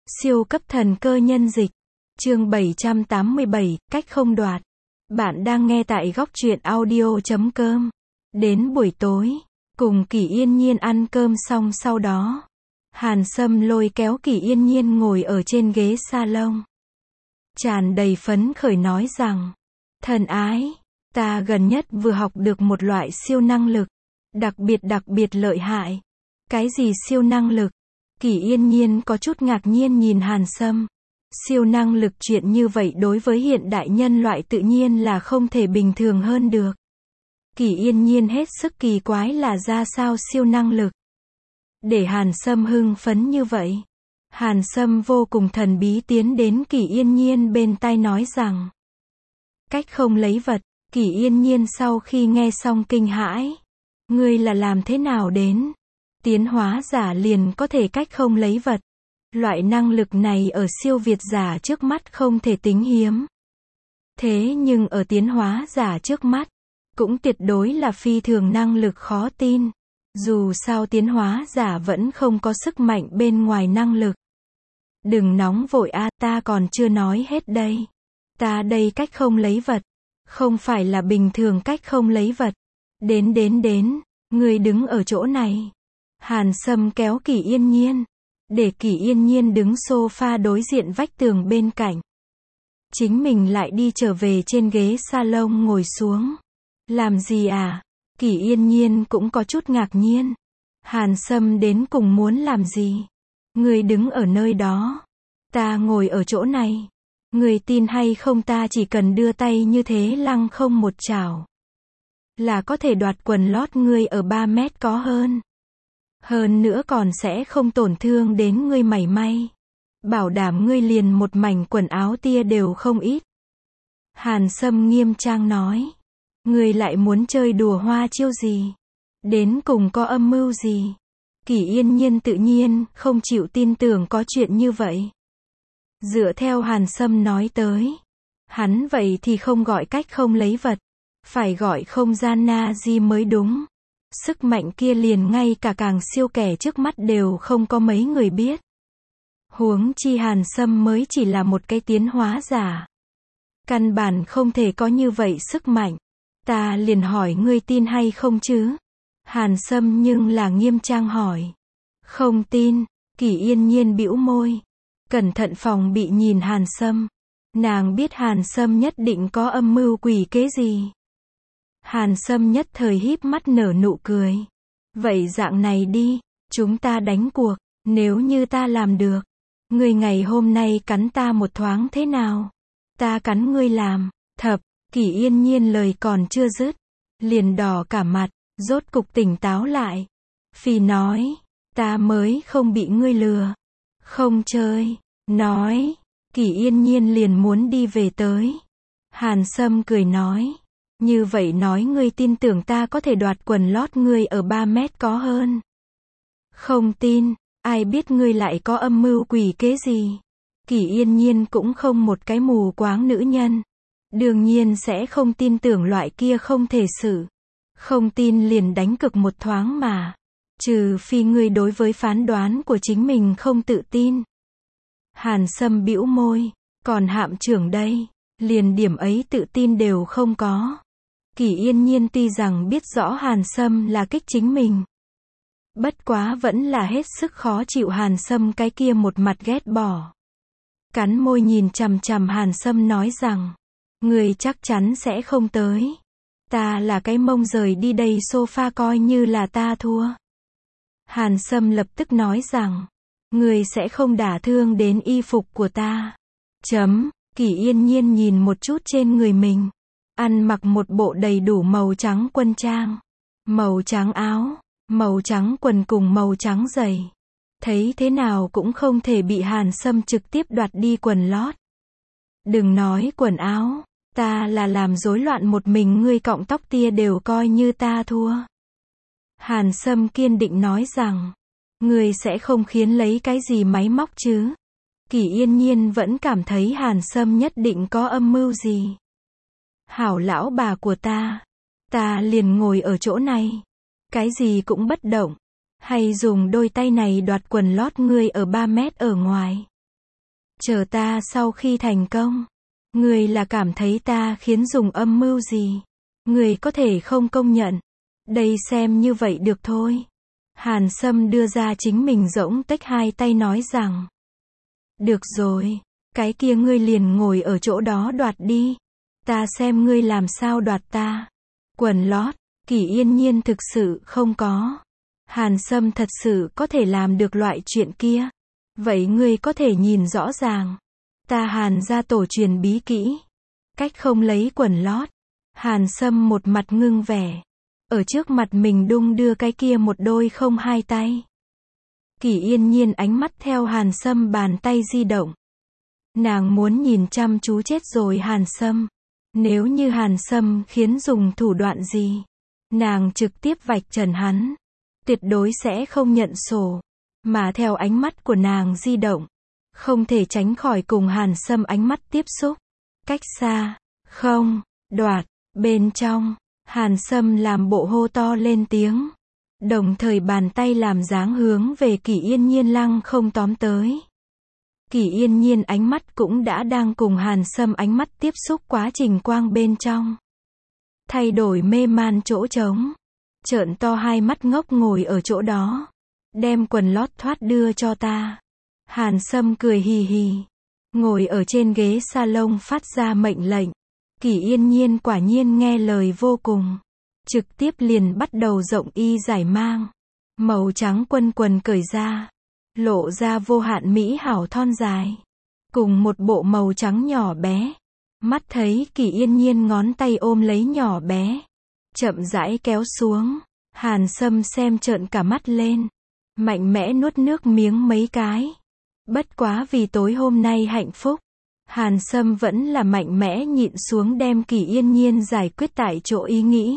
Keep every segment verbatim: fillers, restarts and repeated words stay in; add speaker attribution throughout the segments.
Speaker 1: Siêu cấp thần cơ nhân dịch. Chương bảy trăm tám mươi bảy, cách không đoạt. Bạn đang nghe tại góc truyện audio chấm com. Đến buổi tối, cùng Kỷ Yên Nhiên ăn cơm xong sau đó, Hàn Sâm lôi kéo Kỷ Yên Nhiên ngồi ở trên ghế salon. Tràn đầy phấn khởi nói rằng, thân ái, ta gần nhất vừa học được một loại siêu năng lực, đặc biệt đặc biệt lợi hại. Cái gì siêu năng lực? Kỷ Yên Nhiên có chút ngạc nhiên nhìn Hàn Sâm. Siêu năng lực chuyện như vậy đối với hiện đại nhân loại tự nhiên là không thể bình thường hơn được. Kỷ Yên Nhiên hết sức kỳ quái là ra sao siêu năng lực để Hàn Sâm hưng phấn như vậy. Hàn Sâm vô cùng thần bí tiến đến Kỷ Yên Nhiên bên tai nói rằng, cách không lấy vật. Kỷ Yên Nhiên sau khi nghe xong kinh hãi. Ngươi là làm thế nào đến? Tiến hóa giả liền có thể cách không lấy vật. Loại năng lực này ở siêu việt giả trước mắt không thể tính hiếm. Thế nhưng ở tiến hóa giả trước mắt, cũng tuyệt đối là phi thường năng lực khó tin. Dù sao tiến hóa giả vẫn không có sức mạnh bên ngoài năng lực. Đừng nóng vội a, ta còn chưa nói hết đây. Ta đây cách không lấy vật. Không phải là bình thường cách không lấy vật. Đến đến đến, người đứng ở chỗ này. Hàn Sâm kéo Kỷ Yên Nhiên, để Kỷ Yên Nhiên đứng sofa đối diện vách tường bên cạnh. Chính mình lại đi trở về trên ghế salon ngồi xuống. Làm gì à? Kỷ Yên Nhiên cũng có chút ngạc nhiên. Hàn Sâm đến cùng muốn làm gì? Người đứng ở nơi đó. Ta ngồi ở chỗ này. Người tin hay không ta chỉ cần đưa tay như thế lăng không một chảo, là có thể đoạt quần lót ngươi ở ba mét có hơn. Hơn nữa còn sẽ không tổn thương đến ngươi mảy may. Bảo đảm ngươi liền một mảnh quần áo tia đều không ít. Hàn Sâm nghiêm trang nói. Ngươi lại muốn chơi đùa hoa chiêu gì? Đến cùng có âm mưu gì? Kỷ Yên Nhiên tự nhiên không chịu tin tưởng có chuyện như vậy. Dựa theo Hàn Sâm nói tới, hắn vậy thì không gọi cách không lấy vật, phải gọi không gian na di mới đúng. Sức mạnh kia liền ngay cả càng siêu kẻ trước mắt đều không có mấy người biết. Huống chi Hàn Sâm mới chỉ là một cái tiến hóa giả. Căn bản không thể có như vậy sức mạnh. Ta liền hỏi ngươi tin hay không chứ? Hàn Sâm nhưng là nghiêm trang hỏi. Không tin. Kỷ Yên Nhiên bĩu môi. Cẩn thận phòng bị nhìn Hàn Sâm. Nàng biết Hàn Sâm nhất định có âm mưu quỷ kế gì. Hàn Sâm nhất thời híp mắt nở nụ cười. Vậy dạng này đi, chúng ta đánh cuộc, nếu như ta làm được, ngươi ngày hôm nay cắn ta một thoáng thế nào? Ta cắn ngươi làm, thập. Kỷ Yên Nhiên lời còn chưa dứt, liền đỏ cả mặt, rốt cục tỉnh táo lại. Phi nói, ta mới không bị ngươi lừa. Không chơi, nói. Kỷ Yên Nhiên liền muốn đi về tới. Hàn Sâm cười nói, như vậy nói ngươi tin tưởng ta có thể đoạt quần lót ngươi ở ba mét có hơn. Không tin, ai biết ngươi lại có âm mưu quỷ kế gì. Kỷ Yên Nhiên cũng không một cái mù quáng nữ nhân. Đương nhiên sẽ không tin tưởng loại kia không thể xử. Không tin liền đánh cực một thoáng mà. Trừ phi ngươi đối với phán đoán của chính mình không tự tin. Hàn Sâm bĩu môi, còn Hạm trưởng đây, liền điểm ấy tự tin đều không có. Kỷ Yên Nhiên tuy rằng biết rõ Hàn Sâm là kích chính mình, bất quá vẫn là hết sức khó chịu Hàn Sâm cái kia một mặt ghét bỏ. Cắn môi nhìn chằm chằm Hàn Sâm nói rằng, người chắc chắn sẽ không tới. Ta là cái mông rời đi đây sofa coi như là ta thua. Hàn Sâm lập tức nói rằng, người sẽ không đả thương đến y phục của ta. Chấm. Kỷ Yên Nhiên nhìn một chút trên người mình. Ăn mặc một bộ đầy đủ màu trắng quân trang. Màu trắng áo, màu trắng quần cùng màu trắng giày. Thấy thế nào cũng không thể bị Hàn Sâm trực tiếp đoạt đi quần lót. Đừng nói quần áo, ta là làm rối loạn một mình ngươi cọng tóc tia đều coi như ta thua. Hàn Sâm kiên định nói rằng, ngươi sẽ không khiến lấy cái gì máy móc chứ. Kỷ Yên Nhiên vẫn cảm thấy Hàn Sâm nhất định có âm mưu gì. Hảo lão bà của ta, ta liền ngồi ở chỗ này, cái gì cũng bất động, hay dùng đôi tay này đoạt quần lót ngươi ở ba mét ở ngoài. Chờ ta sau khi thành công. Ngươi là cảm thấy ta khiến dùng âm mưu gì? Ngươi có thể không công nhận. Đây xem như vậy được thôi. Hàn Sâm đưa ra chính mình rỗng tách hai tay nói rằng. Được rồi, cái kia ngươi liền ngồi ở chỗ đó đoạt đi. Ta xem ngươi làm sao đoạt ta. Quần lót, Kỷ Yên Nhiên thực sự không có. Hàn Sâm thật sự có thể làm được loại chuyện kia. Vậy ngươi có thể nhìn rõ ràng. Ta Hàn gia tổ truyền bí kỹ. Cách không lấy quần lót. Hàn Sâm một mặt ngưng vẻ. Ở trước mặt mình đung đưa cái kia một đôi không hai tay. Kỷ Yên Nhiên ánh mắt theo Hàn Sâm bàn tay di động. Nàng muốn nhìn chăm chú chết rồi Hàn Sâm. Nếu như Hàn Sâm khiến dùng thủ đoạn gì, nàng trực tiếp vạch trần hắn. Tuyệt đối sẽ không nhận sổ. Mà theo ánh mắt của nàng di động, không thể tránh khỏi cùng Hàn Sâm ánh mắt tiếp xúc. Cách xa, không, đoạt, bên trong, Hàn Sâm làm bộ hô to lên tiếng. Đồng thời bàn tay làm dáng hướng về Kỷ Yên Nhiên lăng không tóm tới. Kỷ Yên Nhiên ánh mắt cũng đã đang cùng Hàn Sâm ánh mắt tiếp xúc quá trình quang bên trong. Thay đổi mê man chỗ trống. Trợn to hai mắt ngốc ngồi ở chỗ đó. Đem quần lót thoát đưa cho ta. Hàn Sâm cười hì hì. Ngồi ở trên ghế salon phát ra mệnh lệnh. Kỷ Yên Nhiên quả nhiên nghe lời vô cùng. Trực tiếp liền bắt đầu rộng y giải mang. Màu trắng quân quần cởi ra. Lộ ra vô hạn mỹ hảo thon dài. Cùng một bộ màu trắng nhỏ bé. Mắt thấy Kỷ Yên Nhiên ngón tay ôm lấy nhỏ bé. Chậm rãi kéo xuống. Hàn Sâm xem trợn cả mắt lên. Mạnh mẽ nuốt nước miếng mấy cái. Bất quá vì tối hôm nay hạnh phúc. Hàn Sâm vẫn là mạnh mẽ nhịn xuống đem Kỷ Yên Nhiên giải quyết tại chỗ ý nghĩ.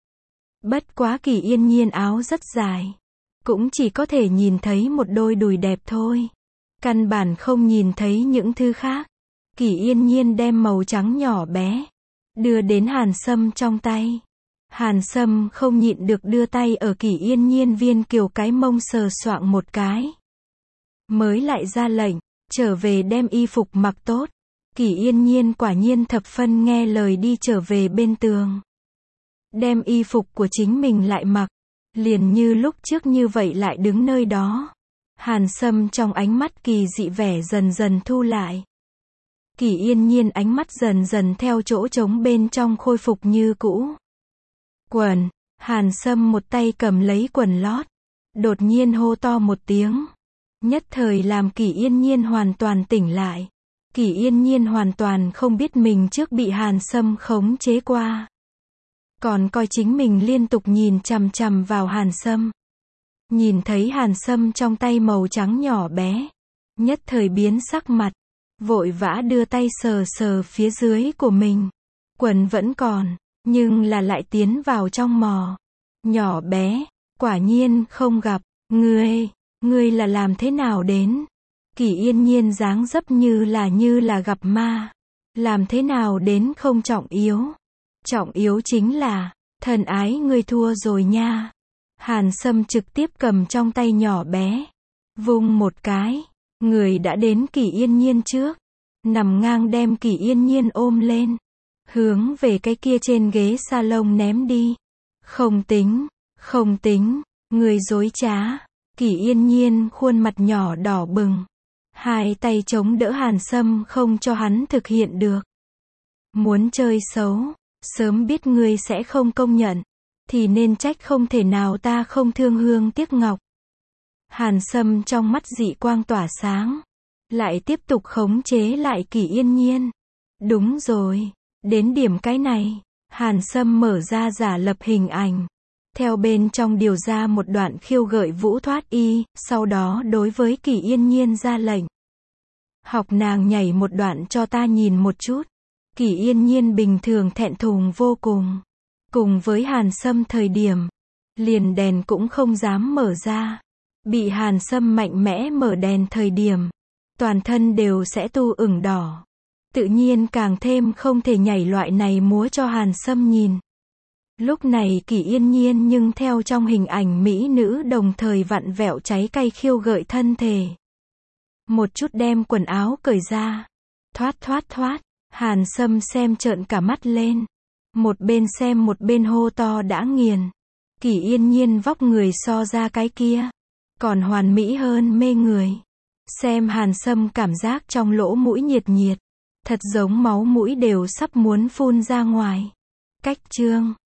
Speaker 1: Bất quá Kỷ Yên Nhiên áo rất dài. Cũng chỉ có thể nhìn thấy một đôi đùi đẹp thôi. Căn bản không nhìn thấy những thứ khác. Kỷ Yên Nhiên đem màu trắng nhỏ bé. Đưa đến Hàn Sâm trong tay. Hàn Sâm không nhịn được đưa tay ở Kỷ Yên Nhiên viên kiều cái mông sờ soạng một cái. Mới lại ra lệnh, trở về đem y phục mặc tốt. Kỷ Yên Nhiên quả nhiên thập phân nghe lời đi trở về bên tường. Đem y phục của chính mình lại mặc. Liền như lúc trước như vậy lại đứng nơi đó. Hàn Sâm trong ánh mắt kỳ dị vẻ dần dần thu lại. Kỷ Yên Nhiên ánh mắt dần dần theo chỗ trống bên trong khôi phục như cũ. Quần, Hàn Sâm một tay cầm lấy quần lót. Đột nhiên hô to một tiếng. Nhất thời làm Kỷ Yên Nhiên hoàn toàn tỉnh lại. Kỷ Yên Nhiên hoàn toàn không biết mình trước bị Hàn Sâm khống chế qua. Còn coi chính mình liên tục nhìn chằm chằm vào Hàn Sâm. Nhìn thấy Hàn Sâm trong tay màu trắng nhỏ bé. Nhất thời biến sắc mặt. Vội vã đưa tay sờ sờ phía dưới của mình. Quần vẫn còn. Nhưng là lại tiến vào trong mò. Nhỏ bé. Quả nhiên không gặp. Ngươi. Ngươi là làm thế nào đến? Kỷ Yên Nhiên dáng dấp như là như là gặp ma. Làm thế nào đến không trọng yếu? Trọng yếu chính là, thần ái ngươi thua rồi nha. Hàn Sâm trực tiếp cầm trong tay nhỏ bé. Vung một cái. Người đã đến Kỷ Yên Nhiên trước. Nằm ngang đem Kỷ Yên Nhiên ôm lên. Hướng về cái kia trên ghế salon ném đi. Không tính, không tính, người dối trá. Kỷ Yên Nhiên khuôn mặt nhỏ đỏ bừng. Hai tay chống đỡ Hàn Sâm không cho hắn thực hiện được. Muốn chơi xấu, sớm biết ngươi sẽ không công nhận. Thì nên trách không thể nào ta không thương hương tiếc ngọc. Hàn Sâm trong mắt dị quang tỏa sáng. Lại tiếp tục khống chế lại Kỷ Yên Nhiên. Đúng rồi, đến điểm cái này, Hàn Sâm mở ra giả lập hình ảnh. Theo bên trong điều ra một đoạn khiêu gợi vũ thoát y, sau đó đối với Kỷ Yên Nhiên ra lệnh. Học nàng nhảy một đoạn cho ta nhìn một chút. Kỷ Yên Nhiên bình thường thẹn thùng vô cùng. Cùng với Hàn Sâm thời điểm, liền đèn cũng không dám mở ra. Bị Hàn Sâm mạnh mẽ mở đèn thời điểm, toàn thân đều sẽ tu ửng đỏ. Tự nhiên càng thêm không thể nhảy loại này múa cho Hàn Sâm nhìn. Lúc này Kỷ Yên Nhiên nhưng theo trong hình ảnh mỹ nữ đồng thời vặn vẹo cháy cay khiêu gợi thân thể. một chút đem quần áo cởi ra. Thoát thoát thoát, Hàn Sâm xem trợn cả mắt lên. Một bên xem một bên hô to đã nghiền. Kỷ Yên Nhiên vóc người so ra cái kia, còn hoàn mỹ hơn mê người. Xem Hàn Sâm cảm giác trong lỗ mũi nhiệt nhiệt, thật giống máu mũi đều sắp muốn phun ra ngoài. Cách chương